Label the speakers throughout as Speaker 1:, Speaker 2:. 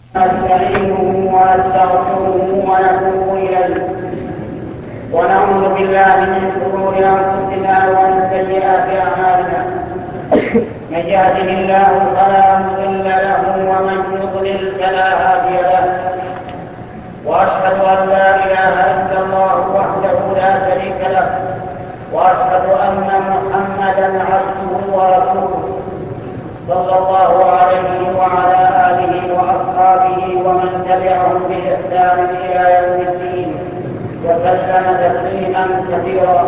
Speaker 1: نستعينه ونستغفره ونتوب إليه ونعوذ بالله من شرور أنفسنا ومن سيئات أعمالنا. من يهده الله فلا مضل له ومن يضلل فلا هادي له، وأشهد أن لا إله إلا الله وحده لا شريك له، وأشهد أن محمدا عبده ورسوله صلى الله عليه وعلى آله وأصحابه ومن تبعهم بإحسان إلى يوم الدين وسلم تسليما كثيرا.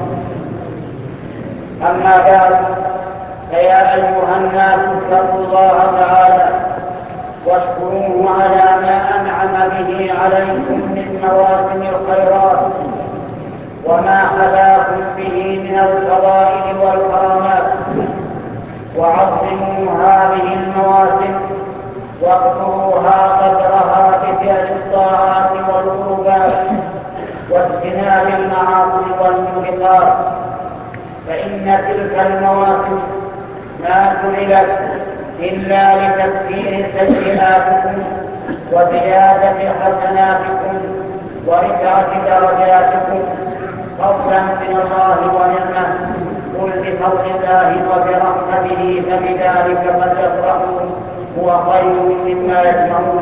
Speaker 1: أما بعد، فيا أيها الناس اتقوا الله تعالى واشكروه على ما أنعم به عليكم من مواسم الخيرات وما حلاكم به من الفضائل والكرامات، وعظموا هذه المواسم واقدروها قدرها بفعل الطاعات والقربات واجتناب المعاصي والموبقات، فإن تلك المواسم ما جعلت إلا لتكفير سيئاتكم وزيادة حسناتكم ورفعة درجاتكم فضلا من الله ونعمه. قل بفضل الله وبرحمته فبذلك فليفرحوا هو خير مما يجمعون.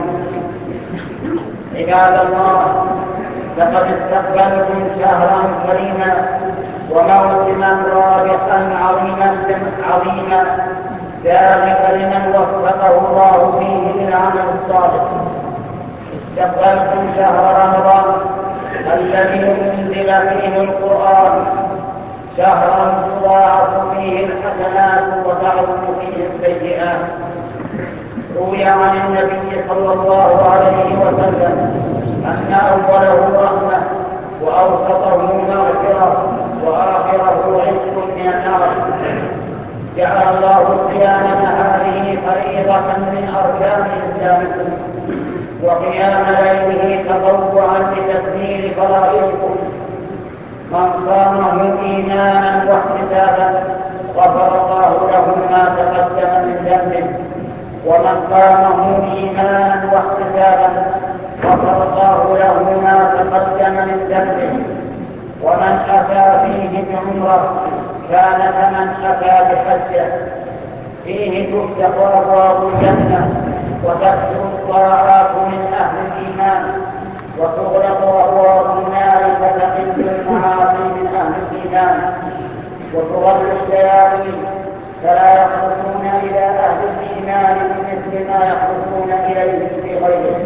Speaker 1: عباد الله، لقد استقبلتم شهرا كريما وموسما رابحا عظيما، ذلك لمن وفقه الله فيه للعمل الصالح. استقبلتم شهر رمضان الذي انزل فيه القرآن، شهرا تضاعف فيه الحسنات وتعظم فيه السيئات. روي عن النبي صلى الله عليه وسلم أن أوله رحمة وأوسطه مغفرة وآخره عتق من النار. جعل الله قيام هذه فريضة من أركان إسلامكم، وقيام ليله تطوعا لتكميل فرائضكم. من صامه إيمانا واحتسابا غفر الله له ما تقدم من ذنبه، ومن قامه إيمانا واحتسابا غفر الله له ما تقدم من ذنبه. ومن أتى فيه بعمرة كان كمن أتى بحجه. فيه تفتح أبواب الجنة وتكثر الطاعات من أهل الإيمان، وتغلق أبواب النار فتقل المعاصي من أهل الإيمان، وتغل الشياطين فلا يخرجون إلى أهل الإيمان بمثل ما يخرجون إليه في غيره.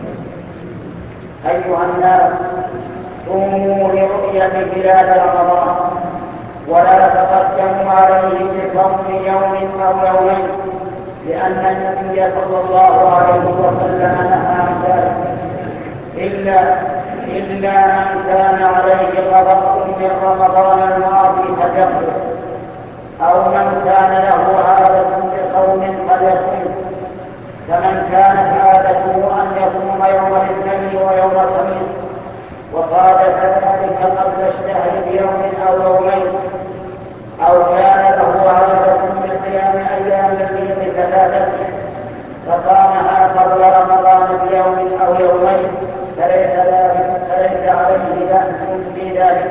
Speaker 1: أيها الناس، قوموا لرؤية هلال رمضان ولا تقدموا عليه بصوم يوم أو يومين، لأن النبي صلى الله عليه وسلم نهى عن ذلك، إلا من كان عليه قضاء من رمضان الماضي فليقضي، أو من كان له عادة بصوم فليصوم، فمن كانت عادته أن يصوم يوم الاثنين ويوم الخميس وقال ذلك قبل الشهر بيوم أو يومين، أو كان له عادة بصيام أيام البيض ثلاثة فقامها قبل رمضان بيوم أو يومين فليس عليه بأس في ذلك.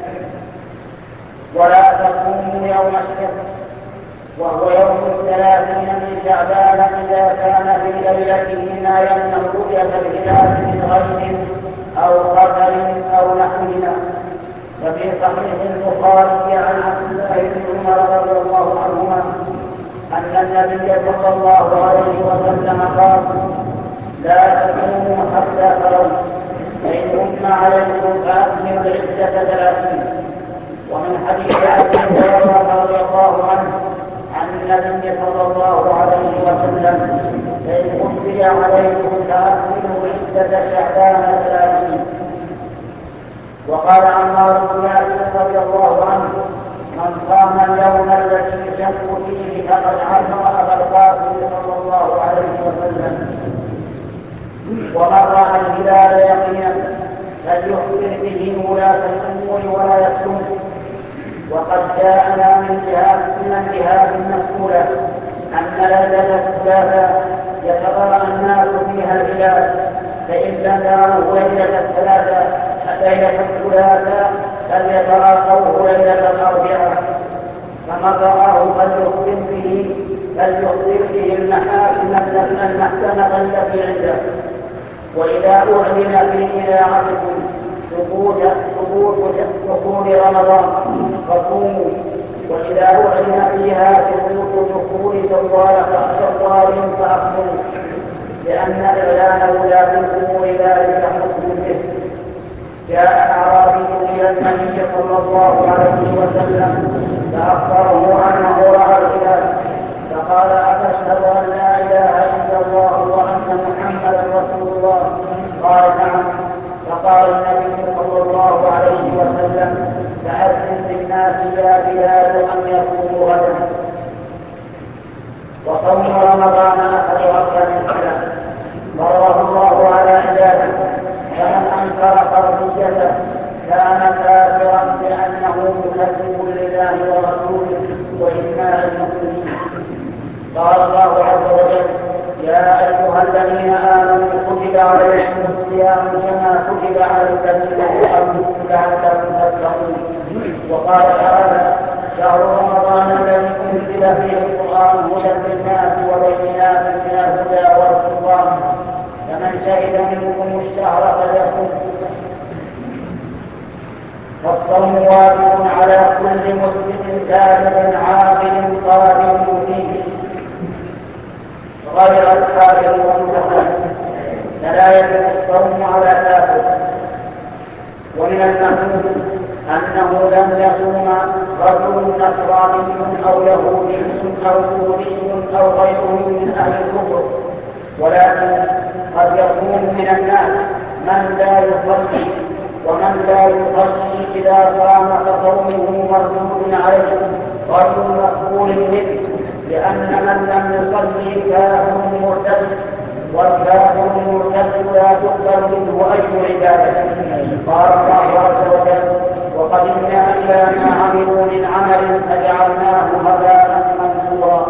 Speaker 1: ولا تصوموا يوم الشك وهو يوم 30 من شعبان إذا كان في ليلته ما يمنع رؤية الهلال من غيم أو قدر أو نحوهما. وفي صحيح البخاري عن عبد الله بن عمر رضي الله عنهما أن النبي صلى الله عليه وسلم قال: لا تصوموا حتى تروا، فإن غم عليكم فأكملوا العدة 30. ومن حديث أبي هريرة رضي الله عنه عن النبي صلى الله عليه وسلم: فإن غشي عليكم فأكملوا عدة شعبان 30. وقال عمار بن ياسر رضي الله عنه: من صام اليوم الذي يشك فيه فقد عصى أبا القاسم صلى الله عليه وسلم. ومن رأى الهلال يقينا فليخبر به ولاة الأمور ولا يكتمه. وقد جاءنا من جهات مسؤولة أن ليلة الثلاثاء يتبرأ الناس فيها ليلة الثلاثاء فليتراقوه ليلة الأربعاء، فمن رآه فليخبر به المحكمة التي عنده. وإذا أعلن في إذاعتكم ثبوت رمضان فصوموا، وإذا أعلن فيها ثبوت دخول شوال فأفطروا، لأن إعلانه لا تنكروا ذلك حكم به. جاء أعرابي إلى النبي صلى الله عليه وسلم فأخبره أنه رأى الهلال، فقال: أتشهد أن لا إله إلا الله وأن محمدا رسول الله؟ قال: نعم. فقال النبي صلى الله عليه وسلم: فأذن للناس يا بلال أن يصوموا غدا. وصوم رمضان أحد أركان الإسلام، فرضه الله على عباده، فمن أنكر فرضيته كان كافرا لأنه مكذب لله ورسوله وإجماع المسلمين. قال الله عز وجل: يا أيها الذين آمنوا كتب عليكم الصيام كما كتب على الذين من قبلكم لعلكم تتقون. وقال تعالى: شهر رمضان الذي أنزل فيه القرآن هدى للناس وبينات من الهدى والفرقان، فمن شهد منكم الشهر فليصم. فالصوم واجب على كل مسلم كامل عاقل قادر فيه غير الكافر والمتخلف، فلا يجب الصوم على كافر. ومن المعلوم أنه لم يصوم رجل نصراني أو يهودي أو سوري أو غيره من أهل الكفر، ولكن قد يكون من الناس من لا يصلي، ومن لا يصلي إذا صام فصومه مردود عليه غير مقبول منه، لأن من لم يصلي كافر مرتد، والكافر المرتد لا تقبل منه أي عبادة. قال الله عز وجل: وقدمنا إلى ما عملوا من عمل فجعلناه هباء منثورا.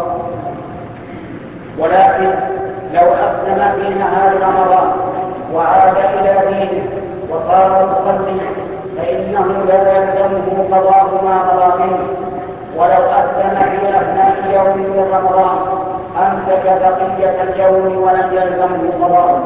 Speaker 1: ولكن لو أسلم في نهار رمضان وعاد إلى دينه وصار مصليا فإنه لا يلزمه قضاء ما مضى منه، ولو أسلم في أثناء يوم من رمضان أمسك بقية اليوم ولم يلزمه قضاء.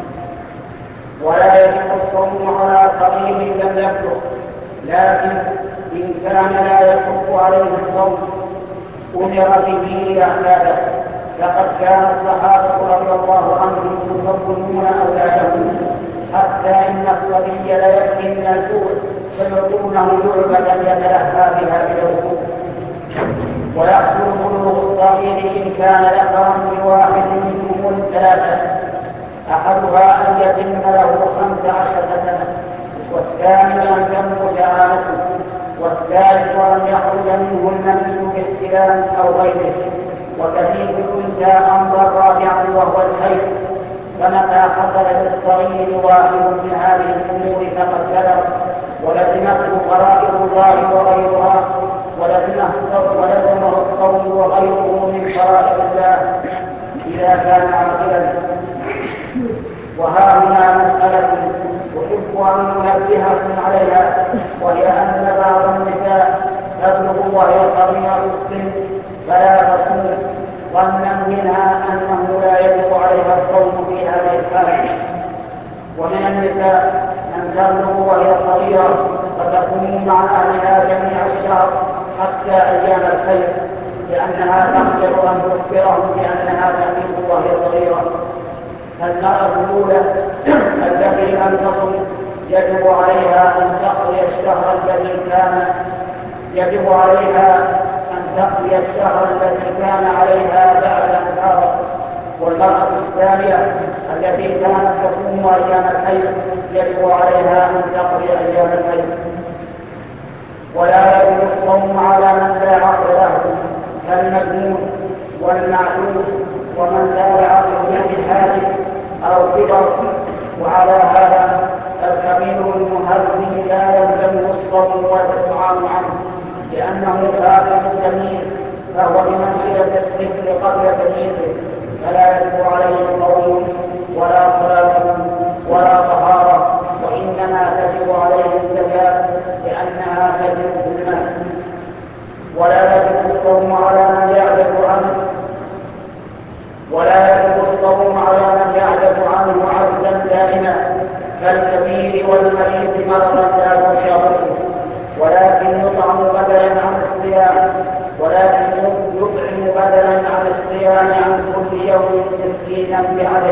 Speaker 1: ولا يجب الصوم على صغير لم يبلغ، لكن إن كان لا يشق عليه الصوم أمر به لأحداثه، لقد كان الصحابة رضي الله عنهم يفضلون أولادهم حتى إن الصبي لا يكفي من الجوع فيعطونه لعبة يتلهى بها بالوقوف. ويحصل بلوغ الصغير إن كان ذكرا بواحد منهم ثلاثة: أحدها أن يتم له 15 سنة، والثاني أن تنضج عانته، والثالث أن يخرج منه المني باحتلام أو غيره. وكثير الأنثى أمر رابعا وهو الحيض، فمتى حصل للصغير واحد من هذه الأمور فقد كذب، ولزمته فرائض الله وغيرها، ولزمه الصوم وغيره من فرائض الله إذا كان عاقلا. وها هنا مسألة أحب أن ننبهكم عليها، وهي أن بعض النساء تبلغ وهي صغيرة السن فلا تصوم، ظنا منها أنه لا يجب عليها الصوم في هذه الحالة. ومن النساء من تبلغ وهي صغيرة فتكون مع أهلها جميع الشهر حتى أيام الخير، لأنها تقدر أن تخبرهم بأنها تميز وهي صغيرة. فالمرأة الأولى التي لم تصم يجب عليها أن تقضي الشهر الذي كان عليها بعد أن فارق. والمرأة الثانية التي كانت تصوم أيام الحيض يجب عليها أن تقضي أيام الحيض. ولا يجب الصوم على من لا عقل له كالمجنون والمعلوم ومن لا عقل له حادث أو كبر. وعلى هذا الكبير المهذب لا يلزمه الصوم والإطعام عنه، لأنه كافر جميل، فهو بمنزلة الطفل قبل تمييزه، فلا يجب عليه صوم ولا صلاة ولا طهارة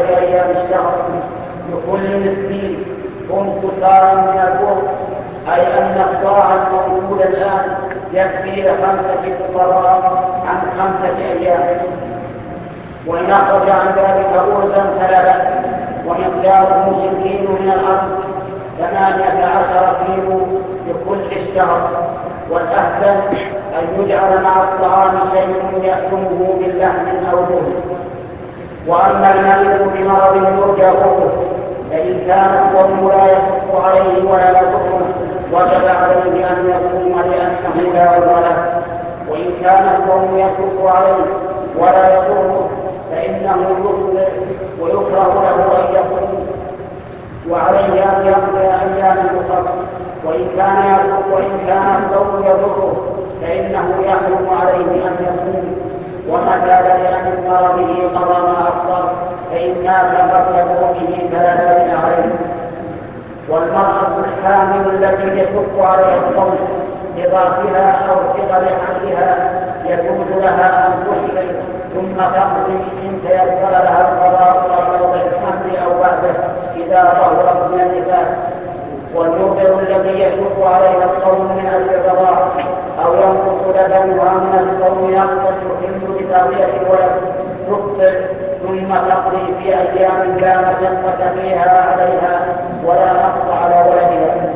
Speaker 1: في أيام الشهر لكل مسكين خمس صاع من البر، أي أن الصاع الموجود الآن يكفي ل5 فقراء عن 5 أيام. وإن أخرج عن ذلك أرزا فلا بأس، ومقداره 60 كيلو من الأرض 18 كيلو لكل الشهر. والأحسن أن يجعل مع الطعام شيء يأكله باللحم أو دهن. وأما المريض بمرض يرجى برؤه فإن كان الصوم لا يشق عليه ولا يضره وجب عليه أن يصوم لأنه لا عذر له، وإن كان الصوم يشق عليه ولا يضره فإنه يفطر ويكره له أن يصوم، وعليه أن يقضي أيام أخرى. وإن كان الصوم يضره فإنه يحرم عليه أن يصوم، ومتى بدأ من مرضه قضى ما أفطر فإن مات قبل موته فلا دين عليه. والمرأة الحامل التي يشق عليها الصوم لضعفها أو صغر حملها يجوز لها أن تحمل ثم تقضي إن تيسر لها القضاء قبل وضع الحمل أو بعده إذا ظهرت من النفاس. والمرضع الذي يشق عليها الصوم من أجل الرضاعة أو ينقص لبنها من الصوم يحل بتغذية الولد تفطر ثم تقضي في أيام لا مشقة فيها عليها ولا نقص على ولدها.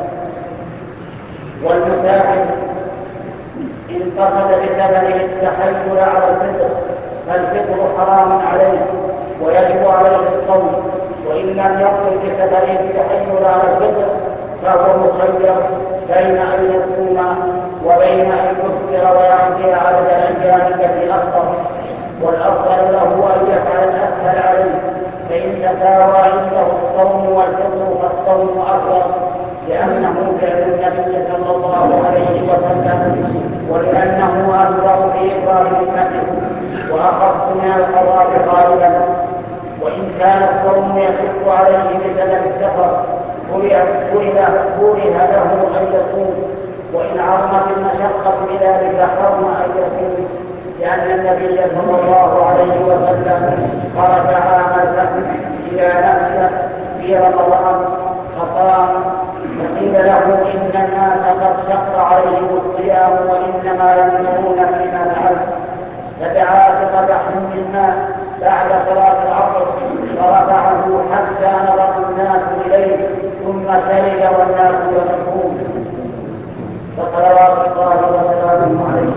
Speaker 1: والمسافر إن قصد بسببه التحيل على الفطر فالفطر حرام عليه ويجب عليه الصوم، وإن لم يقصد بسببه التحيل على الفطر فهو مخير بين أن يصوم وبين أن يفطر ويقضي عدد الأيام التي أفطر، والأفضل له أن يفعل الأسهل عليه، فإن تساوى عنده الصوم والفطر فالصوم أفضل، لأنه فعل النبي صلى الله عليه وسلم، ولأنه أسرع في إقرار أمته وأخف من القضاء غالبا. وإن كان الصوم يشق عليه بسبب السفر كره له أن يصوم، وإن عظمت المشقة بذلك حرم أن يصوم، لأن النبي صلى الله عليه وسلم خرج عام الفتح إلى نفسه في رمضان فصام، فقيل له إن الناس قد شق عليهم الصيام وإنما ينظرون فيما فعل، فدعا بقدح من الماء بعد صلاة العصر فرفعه حتى نظر الناس إليه ثم شرب والناس يضحكون، فصلوات الله وسلامه عليه.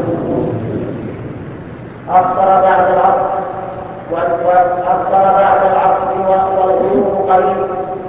Speaker 1: أفطر بعد العصر والغروب قريب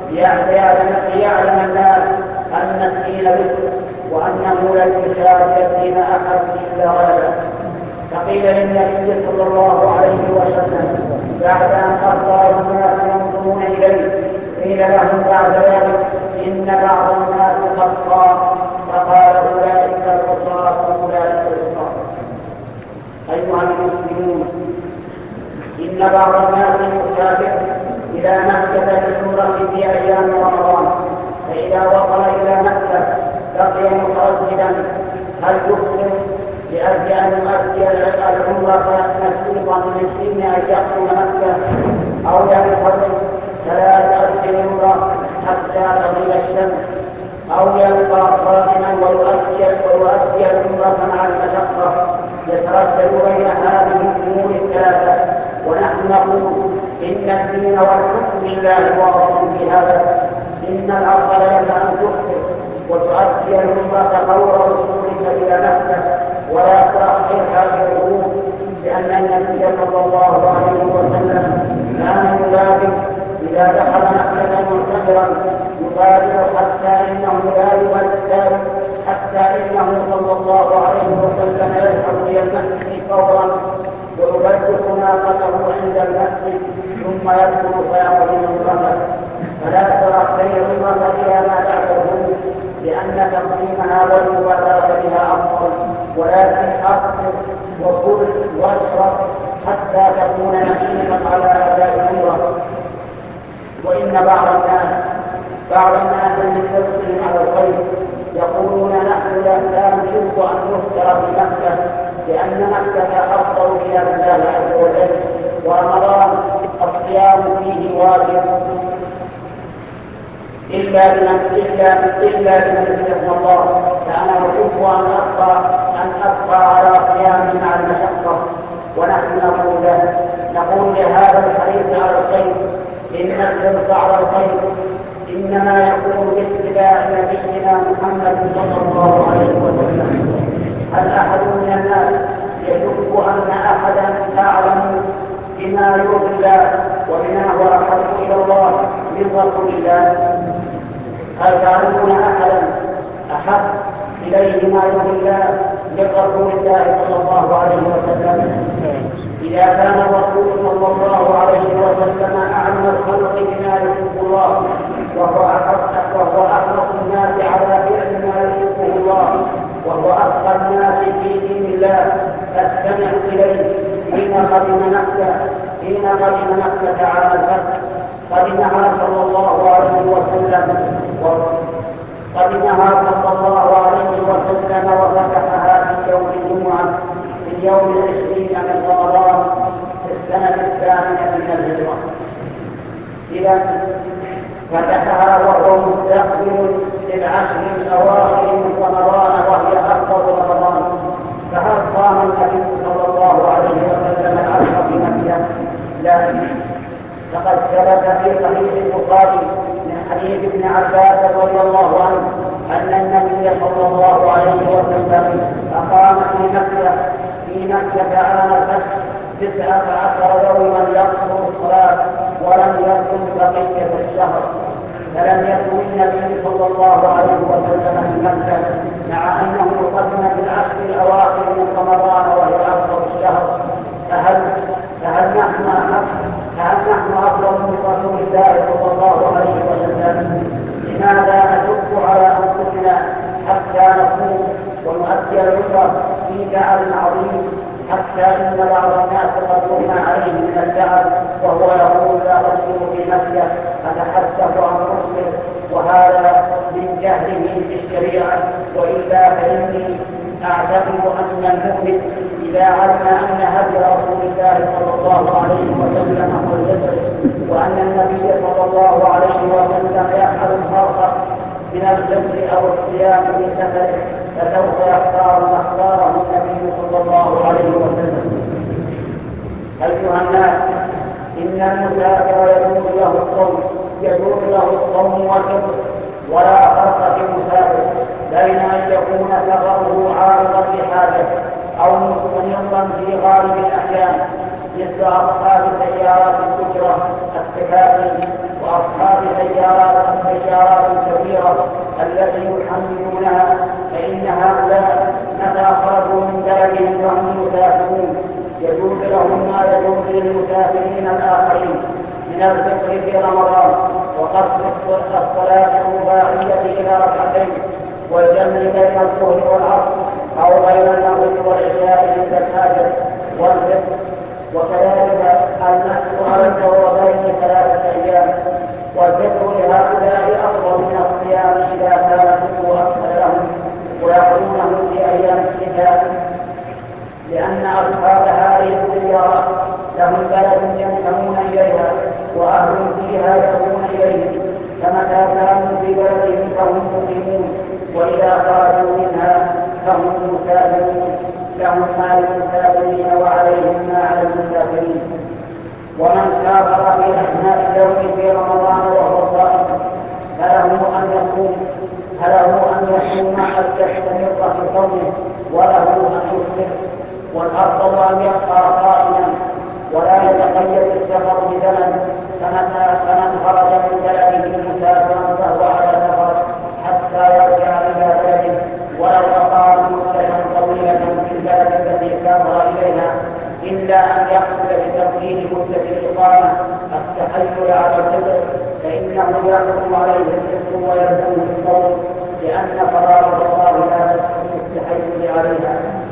Speaker 1: ليعلم الناس أن الدين بكر وأنه لن يشارك الدين أحد إلا غلبه. فقيل للنبي صلى الله عليه وسلم بعد أن أفطر الناس ينظرون إليه قيل لهم بعد ذلك إن بعض الناس قد صام، فقال أولئك العصاة أولئك العصاة. أيها المسلمون، إن بعض الناس يسافر إلى مكة للعمرة في أيام رمضان، فإذا وصل إلى مكة بقي مترددا هل يفطر لأجل أن يؤدي العمرة نشيطا من حين أن يقصد مكة، أو ينتظر فلا يؤدي العمرة حتى تغيب الشمس، أو يبقى صائما ويؤدي العمرة مع المشقة. يتردد بين هذه الأمور الثلاثة، ونحن نقول إن الدين والحكم لله واضح في هذا. إن الأفضل لك أن تخطئ وتؤدي العمرة فور وصولك إلى مكة ولا تأخرها بالغروب، لأن النبي صلى الله عليه وسلم كان يبادر إذا دخل مكة معتمرا يبادر حتى إنه صلى الله عليه وسلم يذهب إلى المسجد فورا ويبدل ناقته عند المسجد ثم يدخل فيقضي عمرته، فلا ترى خير عمرة إلى ما بعده، لأن تقديمها والمبادرة بها أفضل، ولكن أقصر وكل واشرب حتى تكون نشيطا على أداء العمرة. وإن بعض الناس من حرصهم على الخير يقولون نحن لا نحب أن نفطر في مكة لأن مكة أفضل إلى الله عز وجل، ورمضان الصيام فيه واجب إلا لمن استثنى الله. فأنا أحب أن أبقى على صيام مع المشقة. ونحن نقول لهذا الحديث على الخير إن الحرص على الخير إنما يكون باتباع نبينا محمد صلى الله عليه وسلم. هل أحد من الناس يشك أن أحدا أعلم بما يرضي الله وبما هو أحب إلى الله من رسول الله؟ هل تعلمون أحدا أحب إليه ما يرضي الله من رسول الله صلى الله عليه وسلم؟ إذا كان الرسول صلى الله عليه وسلم أعلم الخلق بما يحب الله وهو أحرص الناس على فعل ما يحبه الله وهو أتقى الناس في دين الله، فاستمع إليه حين قدم مكة على الفتح. قدمها صلى الله عليه وسلم وفتحها في يوم الجمعة في اليوم 20 من رمضان في السنة 8 من الهجرة. إذا فتحها وهو مستقبل للعشر الأواخر من رمضان وهي أفضل رمضان. فهل صام النبي صلى الله عليه وسلم العشر في مكة؟ لا. لقد ثبت في صحيح البخاري من حديث ابن عباس رضي الله عنه أن النبي صلى الله عليه وسلم أقام في مكة عام الفتح 19 يوما يقصر الصلاة ولم يكن بقية الشهر. فلم يكن النبي صلى الله عليه وسلم في مكة مع أنه قدم في العشر الأواخر من رمضان وهي أفضل الشهر. فهل نحن أفضل من رسول الله صلى الله عليه وسلم؟ لماذا نشق على أنفسنا حتى نصوم ونؤدي العمرة في تعب عظيم حتى إن بعض الناس قد يغنى عليه من التعب وهو يقول لا أصوم في مكة أتحدث عن مسلم، وهذا من جهله في الشريعة. وإلا فإني أعتقد أن المؤمن إذا علم أن هدي رسول الله صلى الله عليه وسلم هو الجسر وأن النبي صلى الله عليه وسلم يفعل الفرق من الجسر أو الصيام في سفره فسوف يختار ما اختاره النبي صلى الله عليه وسلم. أيها الناس، إن المسافر يجوز له الصوم والفطر، ولا فرق في المسافر بين أن يكون سفره عارضا لحاجة أو مستمرا في غالب الأحيان، مثل أصحاب سيارات الأجرة التكاسي وأصحاب سيارات الكبيرة التي يحملونها، فإن هؤلاء متى خرجوا من بلدهم فهم مسافرون يجوز لهم ما يجوز للمسافرين الآخرين من الفطر في رمضان وقصر الصلاة الرباعية إلى ركعتين والجمع بين الظهر والعصر أو بين المغرب والعشاء عند الحاجة والفطر، وكذلك النحو على الجوابين 3 أيام. والفطر لهؤلاء أفضل من الصيام إذا كان الفطر أسهل لهم ويقولونه في أيام الشتاء، لأن أصحاب هذه السيارات لهم بلد ينتمون إليها وأهل فيها يأتون إليه، فمتى كانوا في بلدهم فهم مقيمون، وإذا خرجوا منها فهم مسافرون، لهم ما للمسافرين وعليهم ما على المسافرين. ومن سافر في أثناء اليوم في رمضان وهو صائم فله أن يصوم حتى يستمر في صومه وله أن يفطر، والأفضل أن يبقى قائما ولا يتقيد السفر بزمن. فمن خرج من بلده مسافرا فهو على سفر حتى يرجع إلى بلده، ولو أقام مدة طويلة في البلد التي سافر إليها إلا أن يقصد بتقليل مدة الإقامة التحيل على الفطر فإنه يحكم عليه الفطر ويلزمه الصوم، لأن قرار الله لا يحكم التحيل عليها.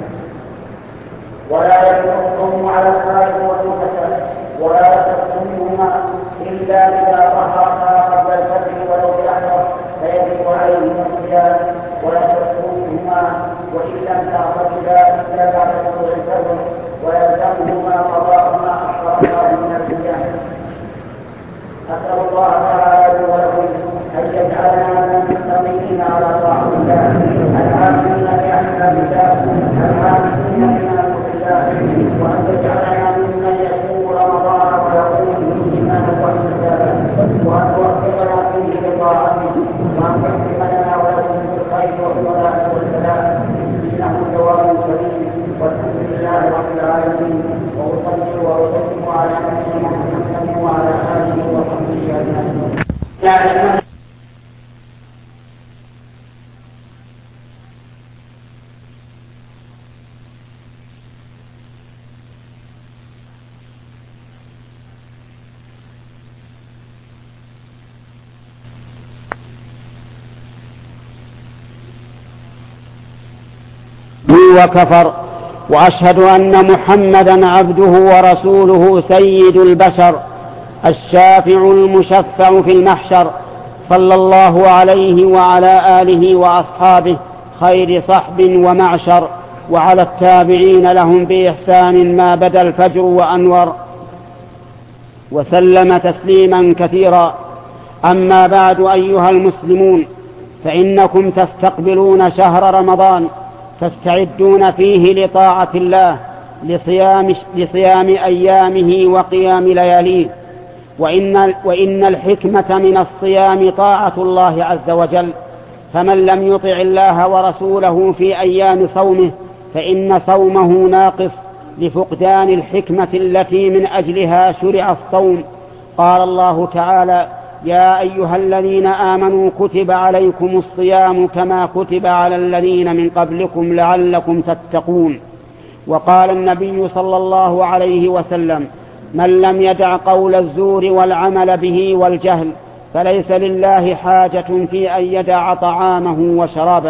Speaker 1: ولا يجوز الصوم على الخارج والنفساء ولا تصومهما إلا إذا ظهرتا قبل الفجر ولو بأحرى فيجب عليهما الصيام ولا تصومهما، وإن لم تعتقدا إلا بعد طلوع الفجر ويلزمهما قضاء ما أحرى الله من الصيام. ونسأل الله تعالى ولكم أن يجعلنا من المستقيمين على طاعة الله العاملين بأحكام الله العاملين بما يرضي الله، وأن تجعلنا ممن يصوم رمضان ويقوم إيمانا واحتسابا، وأن توفقنا فيه لطاعته، وأن يحكم لنا ولكم بالخير والصلاة والسلام، إنه جواب كريم. والحمد لله رب العالمين، وأصلي وأسلم على نبينا محمد وعلى آله وصحبه أجمعين.
Speaker 2: وكفر، وأشهد أن محمدا عبده ورسوله سيد البشر الشافع المشفع في المحشر، صلى الله عليه وعلى آله وأصحابه خير صحب ومعشر، وعلى التابعين لهم بإحسان ما بدا الفجر وأنور، وسلم تسليما كثيرا. أما بعد، أيها المسلمون، فإنكم تستقبلون شهر رمضان تستعدون فيه لطاعة الله، لصيام أيامه وقيام لياليه، وإن الحكمة من الصيام طاعة الله عز وجل، فمن لم يطع الله ورسوله في أيام صومه فإن صومه ناقص لفقدان الحكمة التي من أجلها شرع الصوم. قال الله تعالى: يا أيها الذين آمنوا كتب عليكم الصيام كما كتب على الذين من قبلكم لعلكم تتقون. وقال النبي صلى الله عليه وسلم: من لم يدع قول الزور والعمل به والجهل فليس لله حاجة في أن يدع طعامه وشرابه.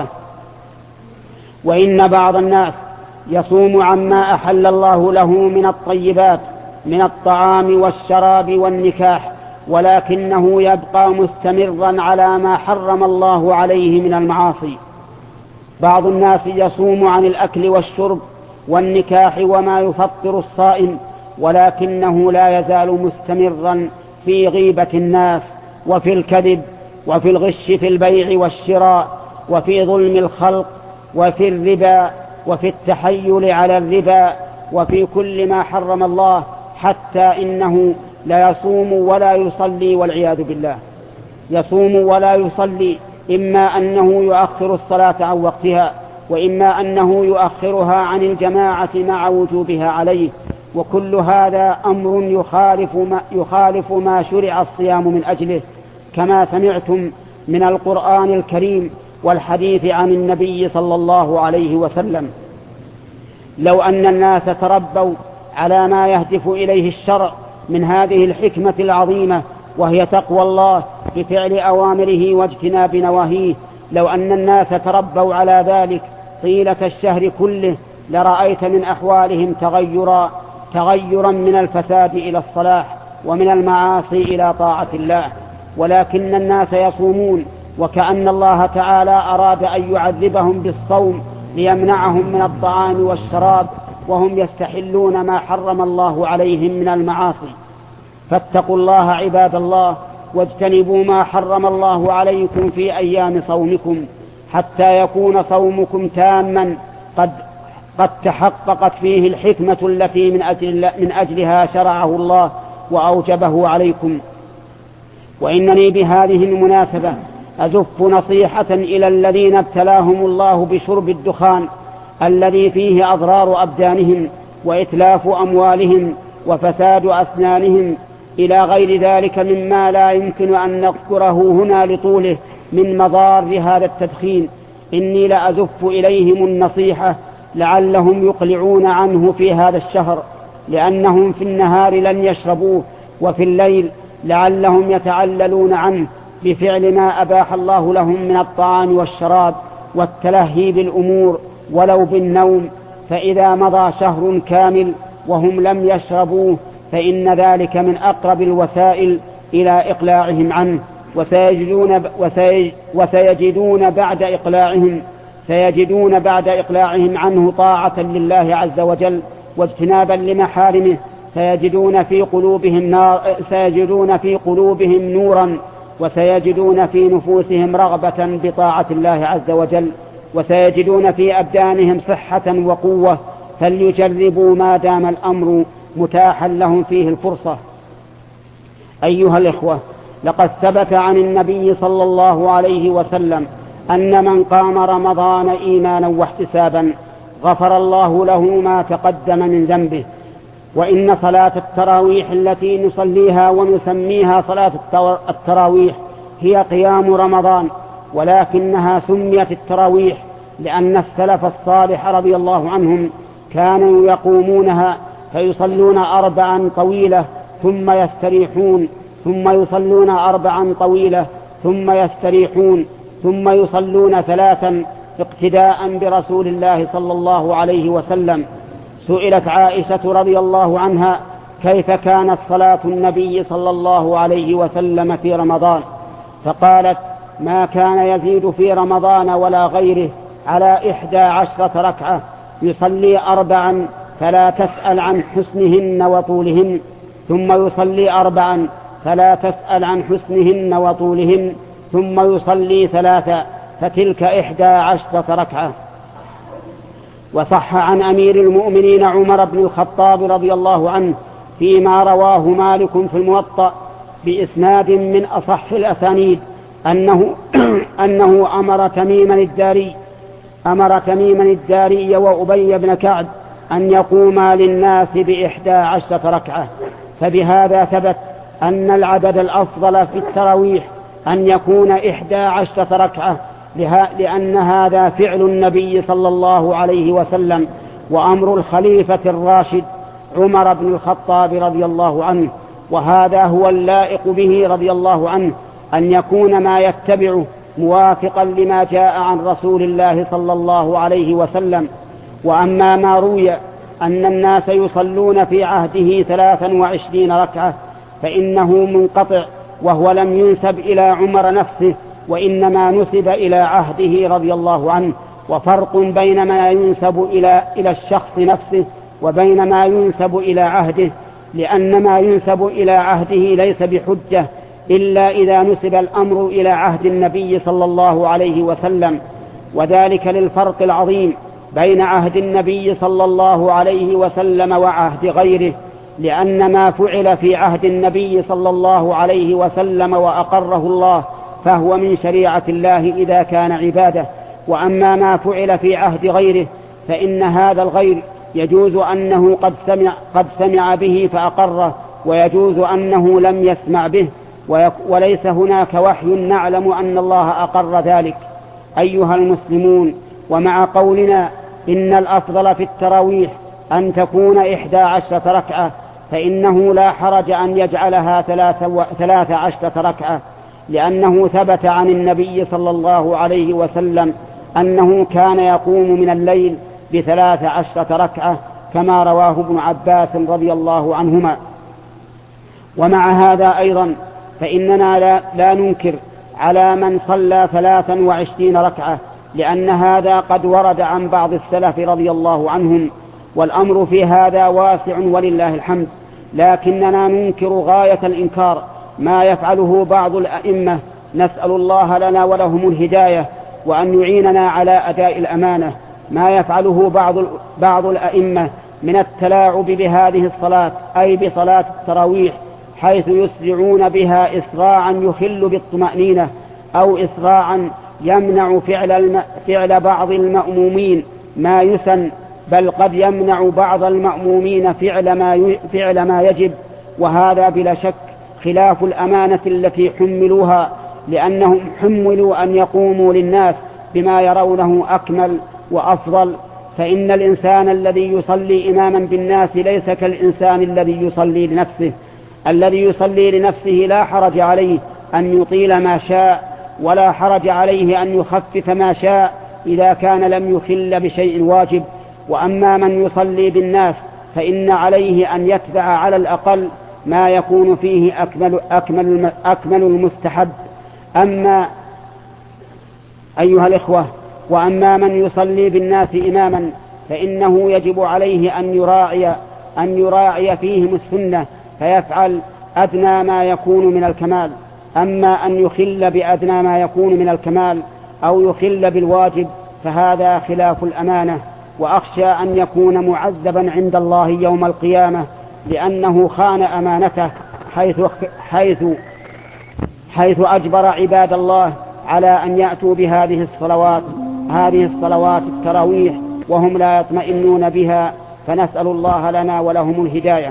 Speaker 2: وإن بعض الناس يصوم عما أحل الله له من الطيبات من الطعام والشراب والنكاح، ولكنه يبقى مستمرا على ما حرم الله عليه من المعاصي. بعض الناس يصوم عن الأكل والشرب والنكاح وما يفطر الصائم، ولكنه لا يزال مستمرا في غيبة الناس وفي الكذب وفي الغش في البيع والشراء وفي ظلم الخلق وفي الربا وفي التحيل على الربا وفي كل ما حرم الله، حتى إنه لا يصوم ولا يصلي والعياذ بالله. يصوم ولا يصلي، إما أنه يؤخر الصلاة عن وقتها، وإما أنه يؤخرها عن الجماعة مع وجوبها عليه، وكل هذا أمر يخالف ما شرع الصيام من أجله، كما سمعتم من القرآن الكريم والحديث عن النبي صلى الله عليه وسلم. لو أن الناس تربوا على ما يهدف إليه الشرع من هذه الحكمة العظيمة، وهي تقوى الله بفعل أوامره واجتناب نواهيه، لو أن الناس تربوا على ذلك طيلة الشهر كله لرأيت من أحوالهم تغيرا من الفساد إلى الصلاح، ومن المعاصي إلى طاعة الله. ولكن الناس يصومون وكأن الله تعالى أراد أن يعذبهم بالصوم ليمنعهم من الطعام والشراب، وهم يستحلون ما حرم الله عليهم من المعاصي. فاتقوا الله عباد الله، واجتنبوا ما حرم الله عليكم في أيام صومكم، حتى يكون صومكم تاما قد تحققت فيه الحكمة التي من أجلها شرعه الله وأوجبه عليكم. وإنني بهذه المناسبة أزف نصيحة إلى الذين ابتلاهم الله بشرب الدخان الذي فيه أضرار أبدانهم وإتلاف أموالهم وفساد أسنانهم إلى غير ذلك مما لا يمكن أن نذكره هنا لطوله من مضار هذا التدخين. إني لأزف إليهم النصيحة لعلهم يقلعون عنه في هذا الشهر، لأنهم في النهار لن يشربوه، وفي الليل لعلهم يتعللون عنه بفعل ما أباح الله لهم من الطعام والشراب والتلهي بالأمور ولو بالنوم. فإذا مضى شهر كامل وهم لم يشربوه فإن ذلك من أقرب الوسائل إلى إقلاعهم عنه، سيجدون بعد إقلاعهم عنه طاعة لله عز وجل واجتنابا لمحارمه، سيجدون في قلوبهم نورا، وسيجدون في نفوسهم رغبة بطاعة الله عز وجل، وسيجدون في أبدانهم صحة وقوة، فليجربوا ما دام الأمر متاحا لهم فيه الفرصة. أيها الإخوة، لقد ثبت عن النبي صلى الله عليه وسلم أن من قام رمضان إيمانا واحتسابا غفر الله له ما تقدم من ذنبه. وإن صلاة التراويح التي نصليها ونسميها صلاة التراويح هي قيام رمضان، ولكنها سميت التراويح لأن السلف الصالح رضي الله عنهم كانوا يقومونها فيصلون 4 طويلة ثم يستريحون، ثم يصلون 4 طويلة ثم يستريحون، ثم يصلون 3 اقتداء برسول الله صلى الله عليه وسلم. سئلت عائشة رضي الله عنها كيف كانت صلاة النبي صلى الله عليه وسلم في رمضان، فقالت: ما كان يزيد في رمضان ولا غيره على 11 ركعة، يصلي 4 فلا تسأل عن حسنهن وطولهن، ثم يصلي 4 فلا تسأل عن حسنهن وطولهن، ثم يصلي 3 فتلك 11 ركعة. وصح عن أمير المؤمنين عمر بن الخطاب رضي الله عنه فيما رواه مالك في الموطأ بإسناد من أصح الأسانيد أنه أمر تميما الداري وأبي بن كعب أن يقوما للناس ب11 ركعة. فبهذا ثبت أن العدد الأفضل في التراويح أن يكون 11 ركعة، لأن هذا فعل النبي صلى الله عليه وسلم وأمر الخليفة الراشد عمر بن الخطاب رضي الله عنه، وهذا هو اللائق به رضي الله عنه، أن يكون ما يتبعه موافقا لما جاء عن رسول الله صلى الله عليه وسلم. وأما ما روي أن الناس يصلون في عهده 23 ركعة فإنه منقطع، وهو لم ينسب إلى عمر نفسه، وإنما نسب إلى عهده رضي الله عنه. وفرق بين ما ينسب إلى الشخص نفسه وبين ما ينسب إلى عهده، لأن ما ينسب إلى عهده ليس بحجة إلا إذا نسب الأمر إلى عهد النبي صلى الله عليه وسلم، وذلك للفرق العظيم بين عهد النبي صلى الله عليه وسلم وعهد غيره، لأن ما فعل في عهد النبي صلى الله عليه وسلم وأقره الله فهو من شريعة الله إذا كان عبادة. وأما ما فعل في عهد غيره فإن هذا الغير يجوز أنه قد سمع به فأقره، ويجوز أنه لم يسمع به، وليس هناك وحي نعلم أن الله أقر ذلك. أيها المسلمون، ومع قولنا إن الأفضل في التراويح أن تكون 11 ركعة، فإنه لا حرج أن يجعلها 13 ركعة، لأنه ثبت عن النبي صلى الله عليه وسلم أنه كان يقوم من الليل ب13 ركعة كما رواه ابن عباس رضي الله عنهما. ومع هذا أيضا فإننا لا ننكر على من صلى 23 ركعة، لأن هذا قد ورد عن بعض السلف رضي الله عنهم، والأمر في هذا واسع ولله الحمد. لكننا ننكر غاية الإنكار ما يفعله بعض الأئمة، نسأل الله لنا ولهم الهداية وأن يعيننا على أداء الأمانة، ما يفعله بعض الأئمة من التلاعب بهذه الصلاة، أي بصلاة التراويح، حيث يسرعون بها إسراعا يخل بالطمأنينة، أو إسراعا يمنع فعل بعض المأمومين ما يسن، بل قد يمنع بعض المأمومين فعل ما يجب، وهذا بلا شك خلاف الأمانة التي حملوها، لأنهم حملوا أن يقوموا للناس بما يرونه أكمل وأفضل. فإن الإنسان الذي يصلي إماما بالناس ليس كالإنسان الذي يصلي لنفسه. الذي يصلي لنفسه لا حرج عليه أن يطيل ما شاء، ولا حرج عليه أن يخفف ما شاء إذا كان لم يخل بشيء واجب. وأما من يصلي بالناس فإن عليه أن يتبع على الأقل ما يكون فيه أكمل المستحب. أما أيها الإخوة، وأما من يصلي بالناس إماما فإنه يجب عليه أن يراعي أن يراعي فيهم السنة فيفعل أدنى ما يكون من الكمال. أما أن يخل بأدنى ما يكون من الكمال أو يخل بالواجب فهذا خلاف الأمانة، وأخشى أن يكون معذبا عند الله يوم القيامة لأنه خان أمانته حيث أجبر عباد الله على أن يأتوا بهذه الصلوات التراويح وهم لا يطمئنون بها، فنسأل الله لنا ولهم الهداية.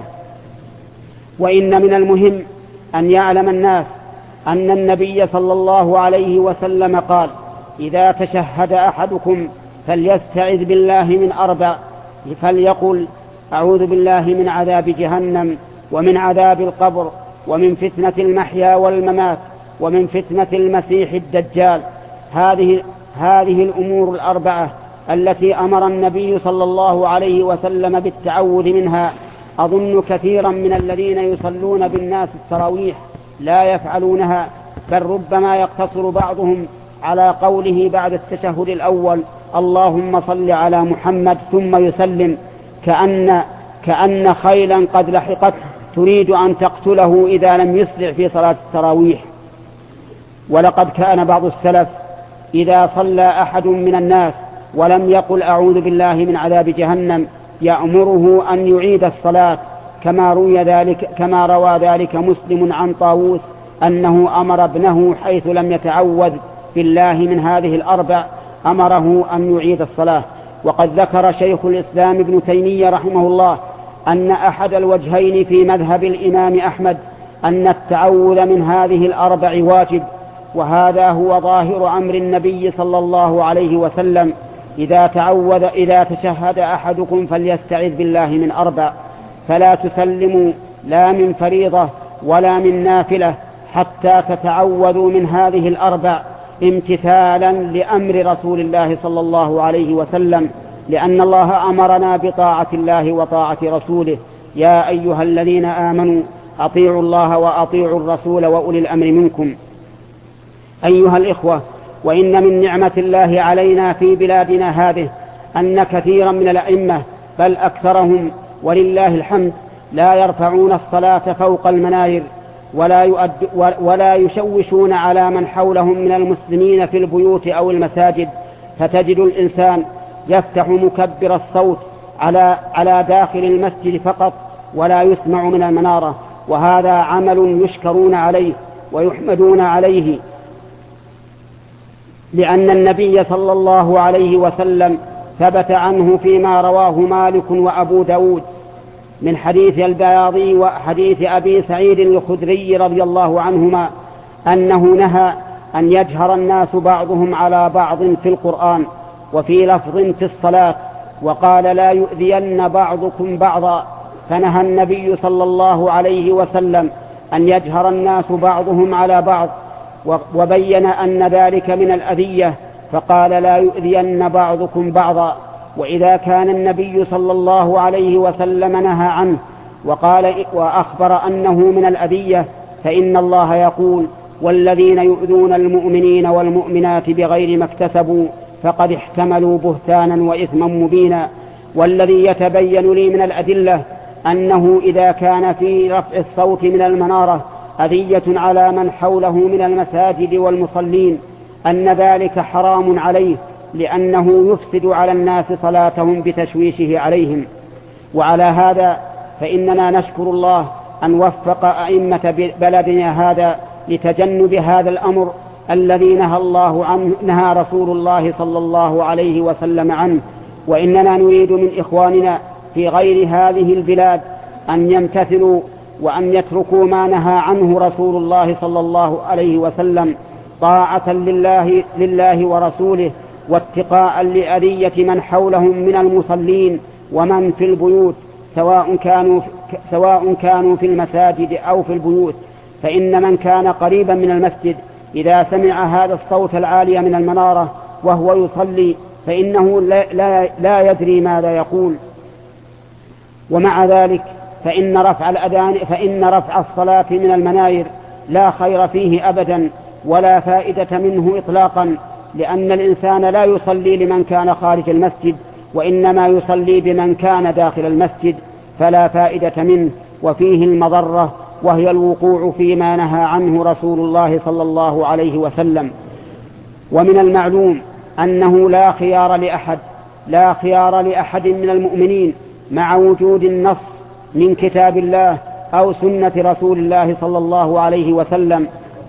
Speaker 2: وإن من المهم أن يعلم الناس أن النبي صلى الله عليه وسلم قال: إذا تشهد أحدكم فليستعذ بالله من 4، فليقل: أعوذ بالله من عذاب جهنم ومن عذاب القبر ومن فتنة المحيا والممات ومن فتنة المسيح الدجال. هذه الأمور 4 التي أمر النبي صلى الله عليه وسلم بالتعوذ منها أظن كثيرا من الذين يصلون بالناس التراويح لا يفعلونها، بل ربما يقتصر بعضهم على قوله بعد التشهد الأول: اللهم صل على محمد، ثم يسلم كأن خيلا قد لحقته تريد أن تقتله إذا لم يسرع في صلاة التراويح. ولقد كان بعض السلف إذا صلى أحد من الناس ولم يقل أعوذ بالله من عذاب جهنم يأمره أن يعيد الصلاة، كما روى ذلك مسلم عن طاووس أنه أمر ابنه حيث لم يتعوذ بالله من هذه 4 أمره أن يعيد الصلاة. وقد ذكر شيخ الإسلام ابن تيمية رحمه الله أن أحد الوجهين في مذهب الإمام أحمد أن التعوذ من هذه 4 واجب، وهذا هو ظاهر أمر النبي صلى الله عليه وسلم: إذا تشهد أحدكم فليستعذ بالله من 4، فلا تسلموا لا من فريضة ولا من نافلة حتى تتعوذوا من هذه 4 امتثالا لأمر رسول الله صلى الله عليه وسلم، لأن الله أمرنا بطاعة الله وطاعة رسوله: يا أيها الذين آمنوا أطيعوا الله وأطيعوا الرسول وأولي الأمر منكم. أيها الإخوة، وإن من نعمة الله علينا في بلادنا هذه أن كثيرا من الأئمة بل أكثرهم ولله الحمد لا يرفعون الصلاة فوق المناير ولا يشوشون على من حولهم من المسلمين في البيوت أو المساجد، فتجد الإنسان يفتح مكبر الصوت على داخل المسجد فقط ولا يسمع من المنارة، وهذا عمل يشكرون عليه ويحمدون عليه، لأن النبي صلى الله عليه وسلم ثبت عنه فيما رواه مالك وأبو داود من حديث البياضي وحديث أبي سعيد الخدري رضي الله عنهما أنه نهى أن يجهر الناس بعضهم على بعض في القرآن، وفي لفظ في الصلاة، وقال: لا يؤذين بعضكم بعضا. فنهى النبي صلى الله عليه وسلم أن يجهر الناس بعضهم على بعض، وبين أن ذلك من الأذية، فقال: لا يؤذين بعضكم بعضا. وإذا كان النبي صلى الله عليه وسلم نهى عنه وأخبر أنه من الأذية، فإن الله يقول: والذين يؤذون المؤمنين والمؤمنات بغير ما اكتسبوا فقد احتملوا بهتانا وإثما مبينا. والذي يتبين لي من الأدلة أنه إذا كان في رفع الصوت من المنارة أذية على من حوله من المساجد والمصلين أن ذلك حرام عليه، لأنه يفسد على الناس صلاتهم بتشويشه عليهم. وعلى هذا فإننا نشكر الله أن وفق أئمة بلدنا هذا لتجنب هذا الأمر الذي نهى رسول الله صلى الله عليه وسلم عنه. وإننا نريد من إخواننا في غير هذه البلاد أن يمتثلوا وأن يتركوا ما نهى عنه رسول الله صلى الله عليه وسلم طاعة لله ورسوله، واتقاء لأذية من حولهم من المصلين ومن في البيوت، سواء كانوا في المساجد أو في البيوت. فإن من كان قريبا من المسجد إذا سمع هذا الصوت العالي من المنارة وهو يصلي فإنه لا يدري ماذا يقول. ومع ذلك فإن رفع الصلاة من المناير لا خير فيه أبدا ولا فائدة منه إطلاقا، لأن الإنسان لا يصلي لمن كان خارج المسجد، وإنما يصلي بمن كان داخل المسجد. فلا فائدة منه وفيه المضرة، وهي الوقوع فيما نهى عنه رسول الله صلى الله عليه وسلم. ومن المعلوم أنه لا خيار لأحد من المؤمنين مع وجود النص من كتاب الله أو سنة رسول الله صلى الله عليه وسلم.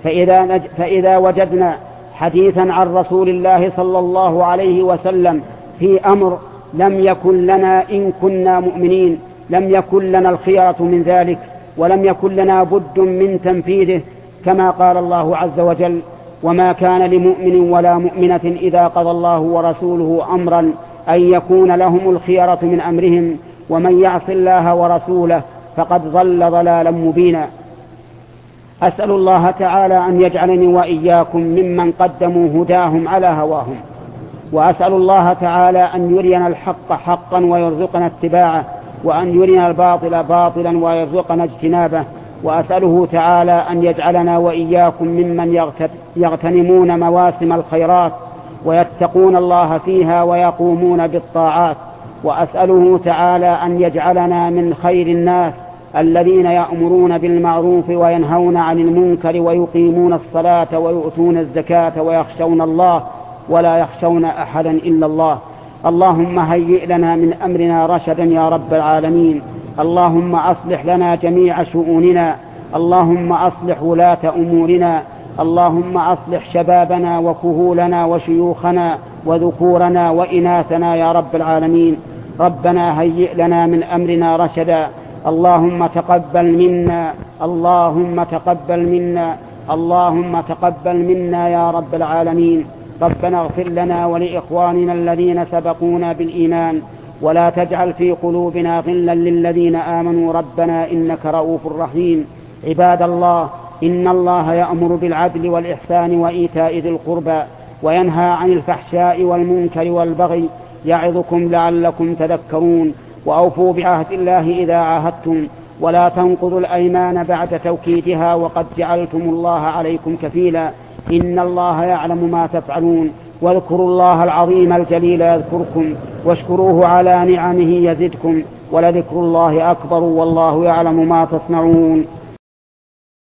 Speaker 2: فإذا وجدنا حديثا عن رسول الله صلى الله عليه وسلم في أمر لم يكن لنا إن كنا مؤمنين لم يكن لنا الخيارة من ذلك، ولم يكن لنا بد من تنفيذه، كما قال الله عز وجل: وما كان لمؤمن ولا مؤمنة إذا قضى الله ورسوله أمرا أن يكون لهم الخيرة من أمرهم ومن يعص الله ورسوله فقد ضل ضلالا مبينا. أسأل الله تعالى أن يجعلني وإياكم ممن قدموا هداهم على هواهم، وأسأل الله تعالى أن يرينا الحق حقا ويرزقنا اتباعه، وأن يرينا الباطل باطلا ويرزقنا اجتنابه، وأسأله تعالى أن يجعلنا وإياكم ممن يغتنمون مواسم الخيرات ويتقون الله فيها ويقومون بالطاعات، وأسأله تعالى أن يجعلنا من خير الناس الذين يأمرون بالمعروف وينهون عن المنكر ويقيمون الصلاة ويؤتون الزكاة ويخشون الله ولا يخشون أحدا إلا الله. اللهم هيئ لنا من أمرنا رشدا يا رب العالمين. اللهم أصلح لنا جميع شؤوننا، اللهم أصلح ولاة أمورنا، اللهم أصلح شبابنا وكهولنا وشيوخنا وذكورنا وإناثنا يا رب العالمين. ربنا هيئ لنا من أمرنا رشدا. اللهم تقبل منا، اللهم تقبل منا، اللهم تقبل منا يا رب العالمين. ربنا اغفر لنا ولإخواننا الذين سبقونا بالإيمان، ولا تجعل في قلوبنا غلا للذين آمنوا ربنا إنك رؤوف رحيم. عباد الله، إن الله يأمر بالعدل والإحسان وإيتاء ذي القربى وينهى عن الفحشاء والمنكر والبغي، يعظكم لعلكم تذكرون. وأوفوا بعهد الله إذا عاهدتم، ولا تنقضوا الأيمان بعد توكيدها وقد جعلتم الله عليكم كفيلا، إن الله يعلم ما تفعلون. واذكروا الله العظيم الجليل يذكركم، واشكروه على نعمه يزدكم، ولذكر الله أكبر والله يعلم ما تصنعون.